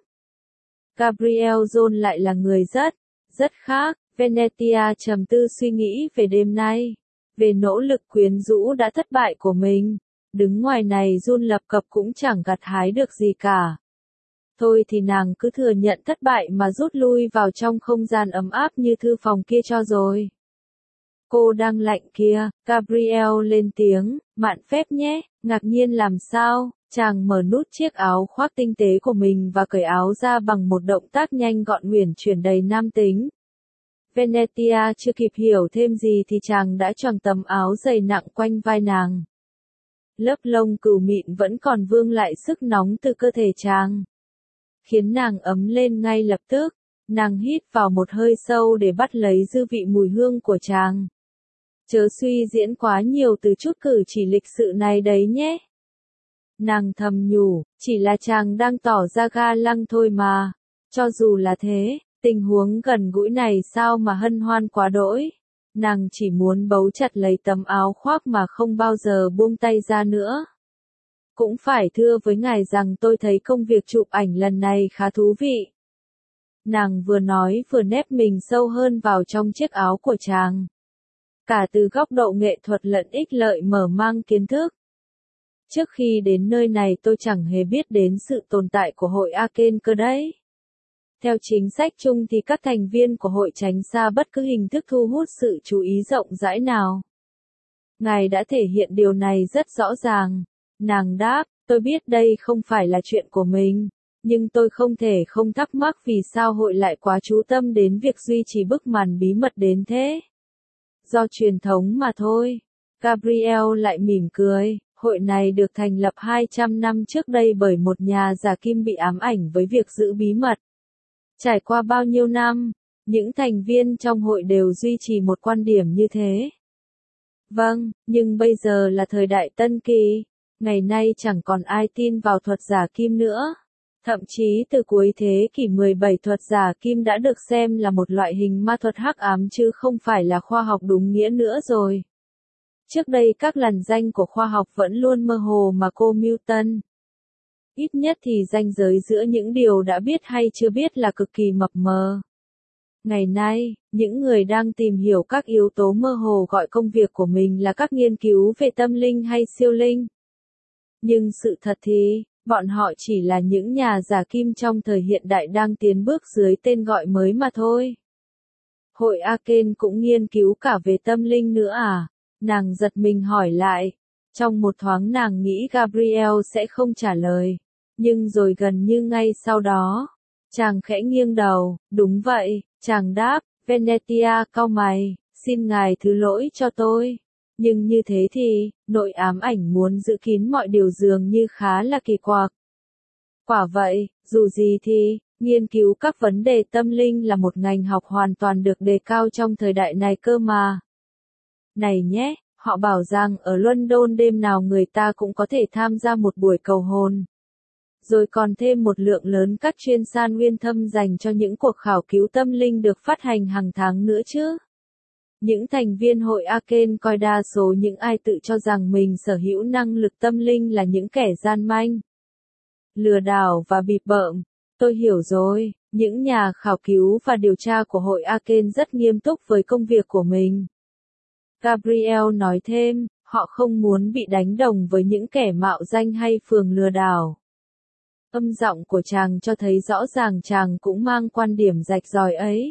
Gabriel John lại là người rất, rất khác. Venetia trầm tư suy nghĩ về đêm nay, về nỗ lực quyến rũ đã thất bại của mình. Đứng ngoài này run lập cập cũng chẳng gặt hái được gì cả. Thôi thì nàng cứ thừa nhận thất bại mà rút lui vào trong không gian ấm áp như thư phòng kia cho rồi. Cô đang lạnh kia, Gabriel lên tiếng, mạn phép nhé, ngạc nhiên làm sao, chàng mở nút chiếc áo khoác tinh tế của mình và cởi áo ra bằng một động tác nhanh gọn uyển chuyển đầy nam tính. Venetia chưa kịp hiểu thêm gì thì chàng đã choàng tấm áo dày nặng quanh vai nàng. Lớp lông cừu mịn vẫn còn vương lại sức nóng từ cơ thể chàng, khiến nàng ấm lên ngay lập tức. Nàng hít vào một hơi sâu để bắt lấy dư vị mùi hương của chàng. Chớ suy diễn quá nhiều từ chút cử chỉ lịch sự này đấy nhé. Nàng thầm nhủ, chỉ là chàng đang tỏ ra ga lăng thôi mà. Cho dù là thế, tình huống gần gũi này sao mà hân hoan quá đỗi. Nàng chỉ muốn bấu chặt lấy tấm áo khoác mà không bao giờ buông tay ra nữa. Cũng phải thưa với ngài rằng tôi thấy công việc chụp ảnh lần này khá thú vị. Nàng vừa nói vừa nép mình sâu hơn vào trong chiếc áo của chàng. Cả từ góc độ nghệ thuật lẫn ích lợi mở mang kiến thức. Trước khi đến nơi này tôi chẳng hề biết đến sự tồn tại của hội Aken cơ đấy. Theo chính sách chung thì các thành viên của hội tránh xa bất cứ hình thức thu hút sự chú ý rộng rãi nào. Ngài đã thể hiện điều này rất rõ ràng. Nàng đáp, tôi biết đây không phải là chuyện của mình, nhưng tôi không thể không thắc mắc vì sao hội lại quá chú tâm đến việc duy trì bức màn bí mật đến thế. Do truyền thống mà thôi. Gabriel lại mỉm cười, hội này được thành lập hai trăm năm trước đây bởi một nhà giả kim bị ám ảnh với việc giữ bí mật. Trải qua bao nhiêu năm, những thành viên trong hội đều duy trì một quan điểm như thế. Vâng, nhưng bây giờ là thời đại tân kỳ, ngày nay chẳng còn ai tin vào thuật giả kim nữa. Thậm chí từ cuối thế kỷ mười bảy thuật giả kim đã được xem là một loại hình ma thuật hắc ám chứ không phải là khoa học đúng nghĩa nữa rồi. Trước đây các lằn danh của khoa học vẫn luôn mơ hồ mà cô Newton. Ít nhất thì ranh giới giữa những điều đã biết hay chưa biết là cực kỳ mập mờ. Ngày nay, những người đang tìm hiểu các yếu tố mơ hồ gọi công việc của mình là các nghiên cứu về tâm linh hay siêu linh. Nhưng sự thật thì, bọn họ chỉ là những nhà giả kim trong thời hiện đại đang tiến bước dưới tên gọi mới mà thôi. Hội Aken cũng nghiên cứu cả về tâm linh nữa à? Nàng giật mình hỏi lại. Trong một thoáng nàng nghĩ Gabriel sẽ không trả lời. Nhưng rồi gần như ngay sau đó, chàng khẽ nghiêng đầu, đúng vậy, chàng đáp, Venetia cau mày, xin ngài thứ lỗi cho tôi. Nhưng như thế thì, nội ám ảnh muốn giữ kín mọi điều dường như khá là kỳ quặc. Quả vậy, dù gì thì, nghiên cứu các vấn đề tâm linh là một ngành học hoàn toàn được đề cao trong thời đại này cơ mà. Này nhé, họ bảo rằng ở London đêm nào người ta cũng có thể tham gia một buổi cầu hồn. Rồi còn thêm một lượng lớn các chuyên san nguyên thâm dành cho những cuộc khảo cứu tâm linh được phát hành hàng tháng nữa chứ. Những thành viên hội Aken coi đa số những ai tự cho rằng mình sở hữu năng lực tâm linh là những kẻ gian manh, lừa đảo và bịp bợm. Tôi hiểu rồi, những nhà khảo cứu và điều tra của hội Aken rất nghiêm túc với công việc của mình. Gabriel nói thêm, họ không muốn bị đánh đồng với những kẻ mạo danh hay phường lừa đảo. Âm giọng của chàng cho thấy rõ ràng chàng cũng mang quan điểm rạch ròi ấy.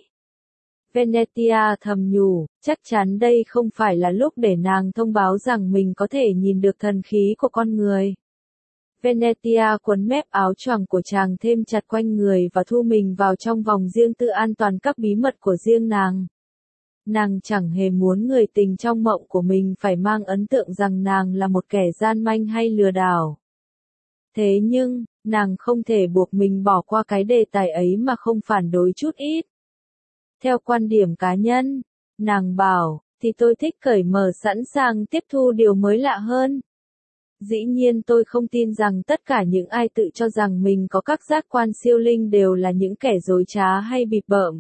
Venetia thầm nhủ, chắc chắn đây không phải là lúc để nàng thông báo rằng mình có thể nhìn được thần khí của con người. Venetia quấn mép áo choàng của chàng thêm chặt quanh người và thu mình vào trong vòng riêng tư an toàn các bí mật của riêng nàng. Nàng chẳng hề muốn người tình trong mộng của mình phải mang ấn tượng rằng nàng là một kẻ gian manh hay lừa đảo. Thế nhưng, Nàng không thể buộc mình bỏ qua cái đề tài ấy mà không phản đối chút ít. Theo quan điểm cá nhân, nàng bảo, thì tôi thích cởi mở sẵn sàng tiếp thu điều mới lạ hơn. Dĩ nhiên tôi không tin rằng tất cả những ai tự cho rằng mình có các giác quan siêu linh đều là những kẻ dối trá hay bịp bợm.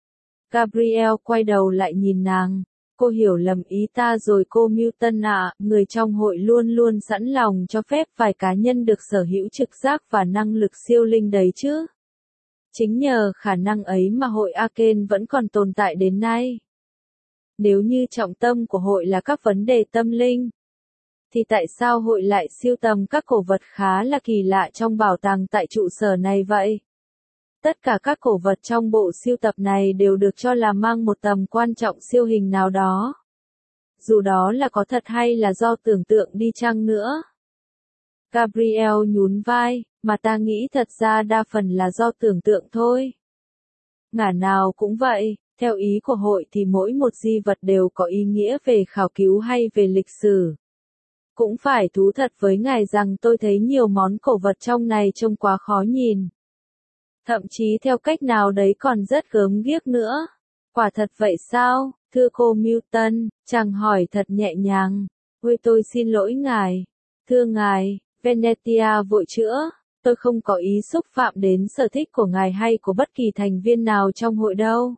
Gabriel quay đầu lại nhìn nàng. Cô hiểu lầm ý ta rồi cô Milton ạ, người trong hội luôn luôn sẵn lòng cho phép vài cá nhân được sở hữu trực giác và năng lực siêu linh đấy chứ. Chính nhờ khả năng ấy mà hội Arcane vẫn còn tồn tại đến nay. Nếu như trọng tâm của hội là các vấn đề tâm linh, thì tại sao hội lại sưu tầm các cổ vật khá là kỳ lạ trong bảo tàng tại trụ sở này vậy? Tất cả các cổ vật trong bộ sưu tập này đều được cho là mang một tầm quan trọng siêu hình nào đó. Dù đó là có thật hay là do tưởng tượng đi chăng nữa. Gabriel nhún vai, mà ta nghĩ thật ra đa phần là do tưởng tượng thôi. Ngả nào cũng vậy, theo ý của hội thì mỗi một di vật đều có ý nghĩa về khảo cứu hay về lịch sử. Cũng phải thú thật với ngài rằng tôi thấy nhiều món cổ vật trong này trông quá khó nhìn. Thậm chí theo cách nào đấy còn rất gớm ghiếc nữa. Quả thật vậy sao, thưa cô Milton, chàng hỏi thật nhẹ nhàng. Ôi tôi xin lỗi ngài. Thưa ngài, Venetia vội chữa, tôi không có ý xúc phạm đến sở thích của ngài hay của bất kỳ thành viên nào trong hội đâu.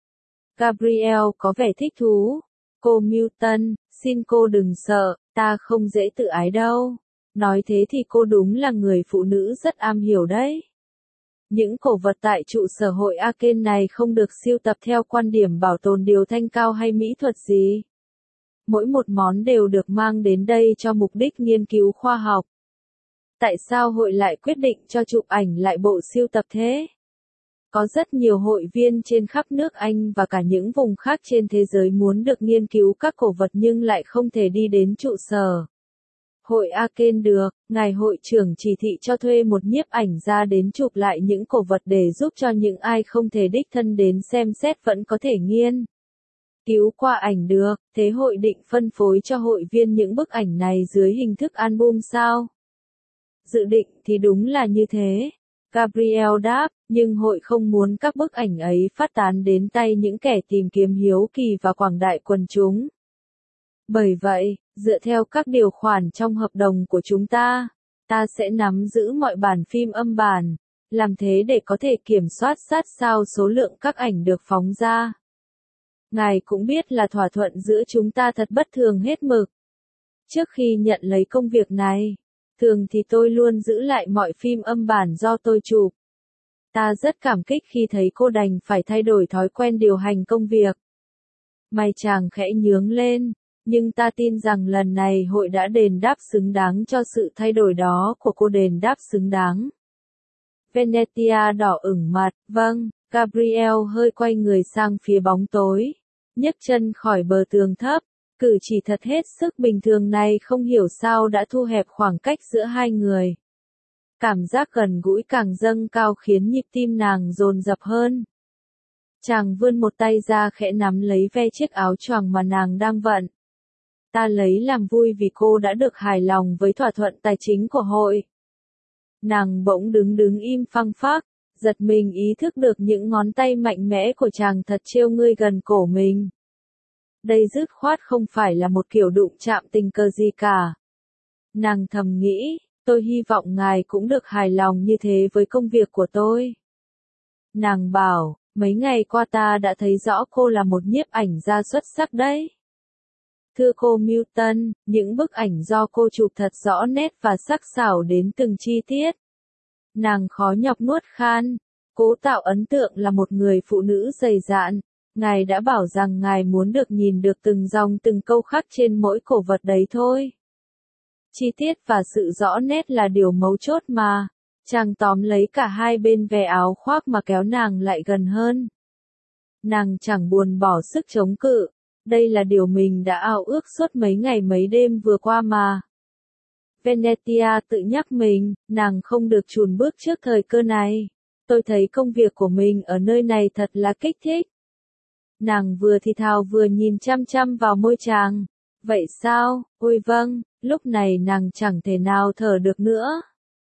Gabriel có vẻ thích thú. Cô Milton, xin cô đừng sợ, ta không dễ tự ái đâu. Nói thế thì cô đúng là người phụ nữ rất am hiểu đấy. Những cổ vật tại trụ sở hội Arcane này không được sưu tập theo quan điểm bảo tồn điều thanh cao hay mỹ thuật gì. Mỗi một món đều được mang đến đây cho mục đích nghiên cứu khoa học. Tại sao hội lại quyết định cho chụp ảnh lại bộ sưu tập thế? Có rất nhiều hội viên trên khắp nước Anh và cả những vùng khác trên thế giới muốn được nghiên cứu các cổ vật nhưng lại không thể đi đến trụ sở hội Arcane được. Ngài hội trưởng chỉ thị cho thuê một nhiếp ảnh gia đến chụp lại những cổ vật để giúp cho những ai không thể đích thân đến xem xét vẫn có thể nghiên cứu qua ảnh được. Thế hội định phân phối cho hội viên những bức ảnh này dưới hình thức album sao? Dự định thì đúng là như thế. Gabriel đáp, nhưng hội không muốn các bức ảnh ấy phát tán đến tay những kẻ tìm kiếm hiếu kỳ và quảng đại quần chúng. Bởi vậy, dựa theo các điều khoản trong hợp đồng của chúng ta, ta sẽ nắm giữ mọi bản phim âm bản, làm thế để có thể kiểm soát sát sao số lượng các ảnh được phóng ra. Ngài cũng biết là thỏa thuận giữa chúng ta thật bất thường hết mực. Trước khi nhận lấy công việc này, thường thì tôi luôn giữ lại mọi phim âm bản do tôi chụp. Ta rất cảm kích khi thấy cô đành phải thay đổi thói quen điều hành công việc. Mày chàng khẽ nhướng lên, nhưng ta tin rằng lần này hội đã đền đáp xứng đáng cho sự thay đổi đó của cô đền đáp xứng đáng. Venetia đỏ ửng mặt, vâng, Gabriel hơi quay người sang phía bóng tối, nhấc chân khỏi bờ tường thấp. Cử chỉ thật hết sức bình thường này không hiểu sao đã thu hẹp khoảng cách giữa hai người. Cảm giác gần gũi càng dâng cao khiến nhịp tim nàng dồn dập hơn. Chàng vươn một tay ra khẽ nắm lấy ve chiếc áo choàng mà nàng đang vận. Ta lấy làm vui vì cô đã được hài lòng với thỏa thuận tài chính của hội. Nàng bỗng đứng đứng im phăng phắc, giật mình ý thức được những ngón tay mạnh mẽ của chàng thật trêu ngươi gần cổ mình. Đây dứt khoát không phải là một kiểu đụng chạm tình cờ gì cả. Nàng thầm nghĩ, tôi hy vọng ngài cũng được hài lòng như thế với công việc của tôi. Nàng bảo, mấy ngày qua ta đã thấy rõ cô là một nhiếp ảnh gia xuất sắc đấy. Thưa cô Milton, những bức ảnh do cô chụp thật rõ nét và sắc sảo đến từng chi tiết. Nàng khó nhọc nuốt khan, cố tạo ấn tượng là một người phụ nữ dày dạn. Ngài đã bảo rằng ngài muốn được nhìn được từng dòng từng câu khắc trên mỗi cổ vật đấy thôi. Chi tiết và sự rõ nét là điều mấu chốt mà. Chàng tóm lấy cả hai bên ve áo khoác mà kéo nàng lại gần hơn. Nàng chẳng buồn bỏ sức chống cự. Đây là điều mình đã ao ước suốt mấy ngày mấy đêm vừa qua mà. Venetia tự nhắc mình, nàng không được chùn bước trước thời cơ này. Tôi thấy công việc của mình ở nơi này thật là kích thích. Nàng vừa thì thào vừa nhìn chăm chăm vào môi chàng. Vậy sao? Ôi vâng, lúc này nàng chẳng thể nào thở được nữa.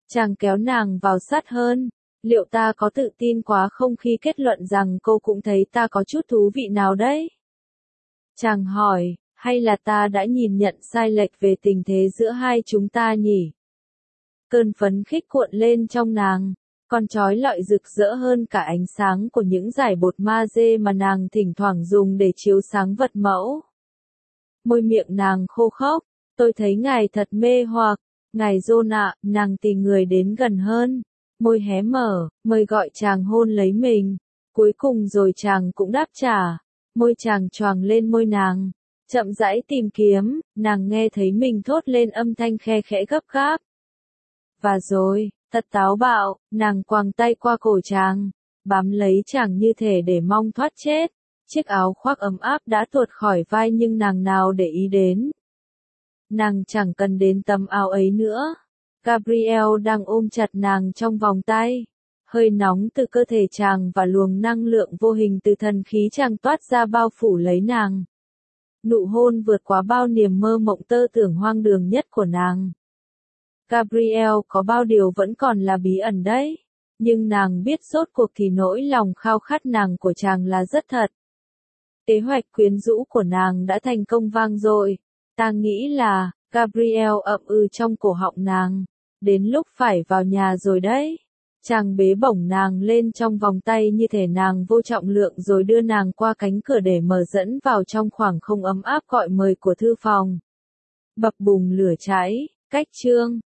Chàng kéo nàng vào sát hơn. Liệu ta có tự tin quá không khi kết luận rằng cô cũng thấy ta có chút thú vị nào đấy? Chàng hỏi, hay là ta đã nhìn nhận sai lệch về tình thế giữa hai chúng ta nhỉ? Cơn phấn khích cuộn lên trong nàng, còn trói lọi rực rỡ hơn cả ánh sáng của những dải bột magie mà nàng thỉnh thoảng dùng để chiếu sáng vật mẫu. Môi miệng nàng khô khốc, tôi thấy ngài thật mê hoặc, ngài John ạ, nàng tìm người đến gần hơn. Môi hé mở, mời gọi chàng hôn lấy mình. Cuối cùng rồi chàng cũng đáp trả. Môi chàng choàng lên môi nàng. Chậm rãi tìm kiếm, nàng nghe thấy mình thốt lên âm thanh khe khẽ gấp gáp. Và rồi, thật táo bạo, nàng quàng tay qua cổ chàng, bám lấy chàng như thể để mong thoát chết. Chiếc áo khoác ấm áp đã tuột khỏi vai nhưng nàng nào để ý đến. Nàng chẳng cần đến tấm áo ấy nữa. Gabriel đang ôm chặt nàng trong vòng tay. Hơi nóng từ cơ thể chàng và luồng năng lượng vô hình từ thần khí chàng toát ra bao phủ lấy nàng. Nụ hôn vượt quá bao niềm mơ mộng tơ tưởng hoang đường nhất của nàng. Gabriel có bao điều vẫn còn là bí ẩn đấy. Nhưng nàng biết rốt cuộc thì nỗi lòng khao khát nàng của chàng là rất thật. Kế hoạch quyến rũ của nàng đã thành công vang dội. Ta nghĩ là, Gabriel ậm ừ trong cổ họng nàng. Đến lúc phải vào nhà rồi đấy. Chàng bế bổng nàng lên trong vòng tay như thể nàng vô trọng lượng rồi đưa nàng qua cánh cửa để mở dẫn vào trong khoảng không ấm áp gọi mời của thư phòng. Bập bùng lửa cháy, cách chương.